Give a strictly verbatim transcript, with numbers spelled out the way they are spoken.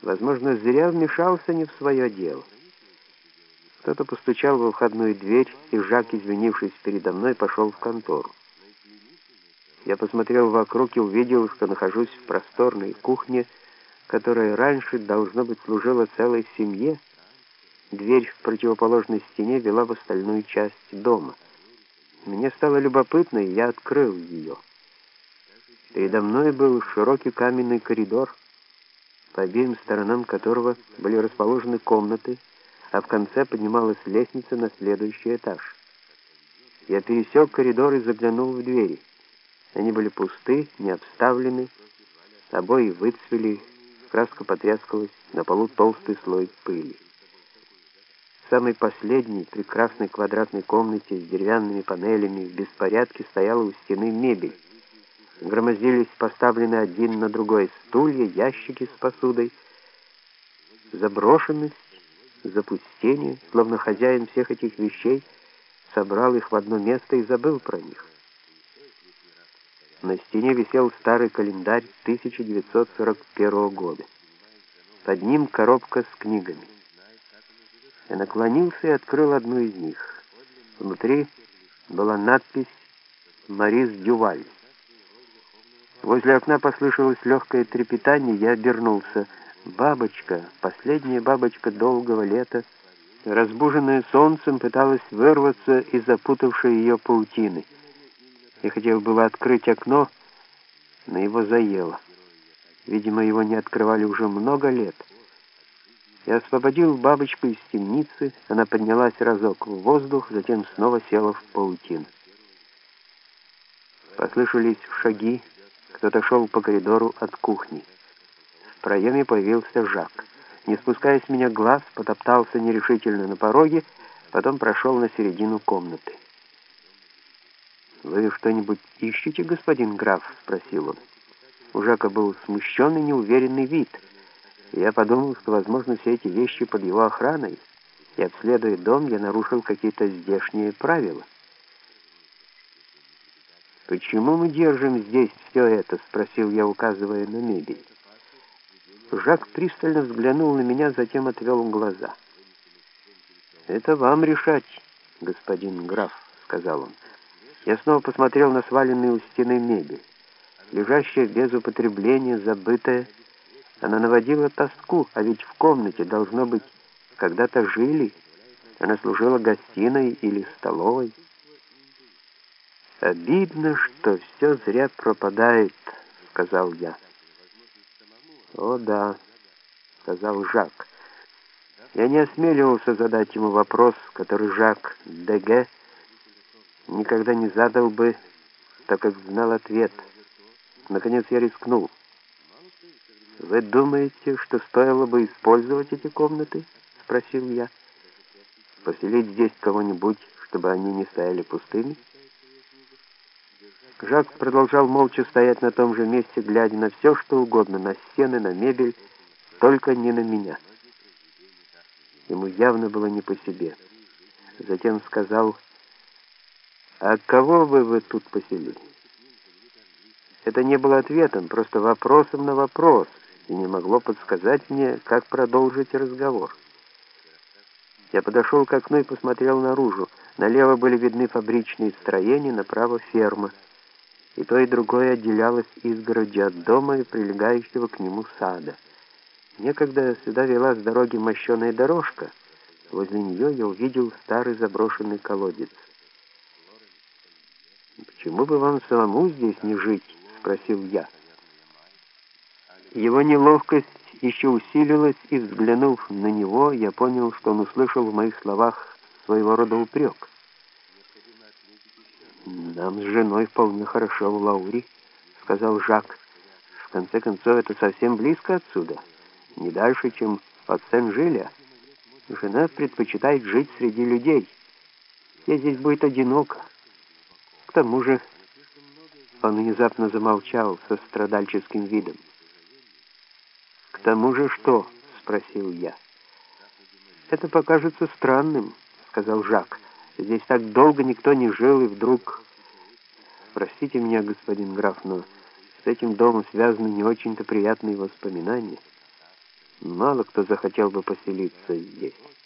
Возможно, зря вмешался не в свое дело. Кто-то постучал во входную дверь, и Жак, извинившись передо мной, пошел в контору. Я посмотрел вокруг и увидел, что нахожусь в просторной кухне, которая раньше, должно быть, служила целой семье. Дверь в противоположной стене вела в остальную часть дома. Мне стало любопытно, и я открыл ее. Передо мной был широкий каменный коридор, по обеим сторонам которого были расположены комнаты, а в конце поднималась лестница на следующий этаж. Я пересек коридор и заглянул в двери. Они были пусты, не обставлены, обои выцвели, краска потрескалась, на полу толстый слой пыли. В самой последней, прекрасной квадратной комнате с деревянными панелями в беспорядке стояла у стены мебель. Громоздились поставленные один на другой стулья, ящики с посудой. Заброшенность, запустение, словно хозяин всех этих вещей собрал их в одно место и забыл про них. На стене висел старый календарь тысяча девятьсот сорок первого года. Под ним коробка с книгами. Я наклонился и открыл одну из них. Внутри была надпись «Марис Дюваль». Возле окна послышалось легкое трепетание, я обернулся. Бабочка, последняя бабочка долгого лета, разбуженная солнцем, пыталась вырваться из запутавшей ее паутины. Я хотел было открыть окно, но его заело. Видимо, его не открывали уже много лет. Я освободил бабочку из темницы, она поднялась разок в воздух, затем снова села в паутину. Послышались шаги, кто-то шел по коридору от кухни. В проеме появился Жак. Не спуская с меня глаз, потоптался нерешительно на пороге, потом прошел на середину комнаты. «Вы что-нибудь ищете, господин граф?» — спросил он. У Жака был смущенный, неуверенный вид. И я подумал, что, возможно, все эти вещи под его охраной, и, обследуя дом, я нарушил какие-то здешние правила. «Почему мы держим здесь все это?» — спросил я, указывая на мебель. Жак пристально взглянул на меня, затем отвел глаза. «Это вам решать, господин граф», — сказал он. Я снова посмотрел на сваленную у стены мебель. Лежащая без употребления, забытая, она наводила тоску, а ведь в комнате, должно быть, когда-то жили. Она служила гостиной или столовой. «Обидно, что все зря пропадает», — сказал я. «О да», — сказал Жак. Я не осмеливался задать ему вопрос, который Жак Деге никогда не задал бы, так как знал ответ. Наконец я рискнул. «Вы думаете, что стоило бы использовать эти комнаты?» — спросил я. «Поселить здесь кого-нибудь, чтобы они не стояли пустыми?» Жак продолжал молча стоять на том же месте, глядя на все, что угодно, на стены, на мебель, только не на меня. Ему явно было не по себе. Затем сказал: «А кого бы вы тут поселили?» Это не было ответом, просто вопросом на вопрос, и не могло подсказать мне, как продолжить разговор. Я подошел к окну и посмотрел наружу. Налево были видны фабричные строения, направо ферма. И то, и другое отделялось изгородью от дома и прилегающего к нему сада. Некогда сюда вела с дороги мощеная дорожка. Возле нее я увидел старый заброшенный колодец. «Почему бы вам самому здесь не жить?» — спросил я. Его неловкость еще усилилась, и, взглянув на него, я понял, что он услышал в моих словах своего рода упрек. «Нам с женой вполне хорошо в Лаури», — сказал Жак. «В конце концов, это совсем близко отсюда, не дальше, чем от Сен-Жиля. Жена предпочитает жить среди людей. Ей здесь будет одиноко. К тому же...» Он внезапно замолчал со страдальческим видом. «К тому же что?» — спросил я. «Это покажется странным», — сказал Жак. «Здесь так долго никто не жил, и вдруг...» «Простите меня, господин граф, но с этим домом связаны не очень-то приятные воспоминания». Мало кто захотел бы поселиться здесь.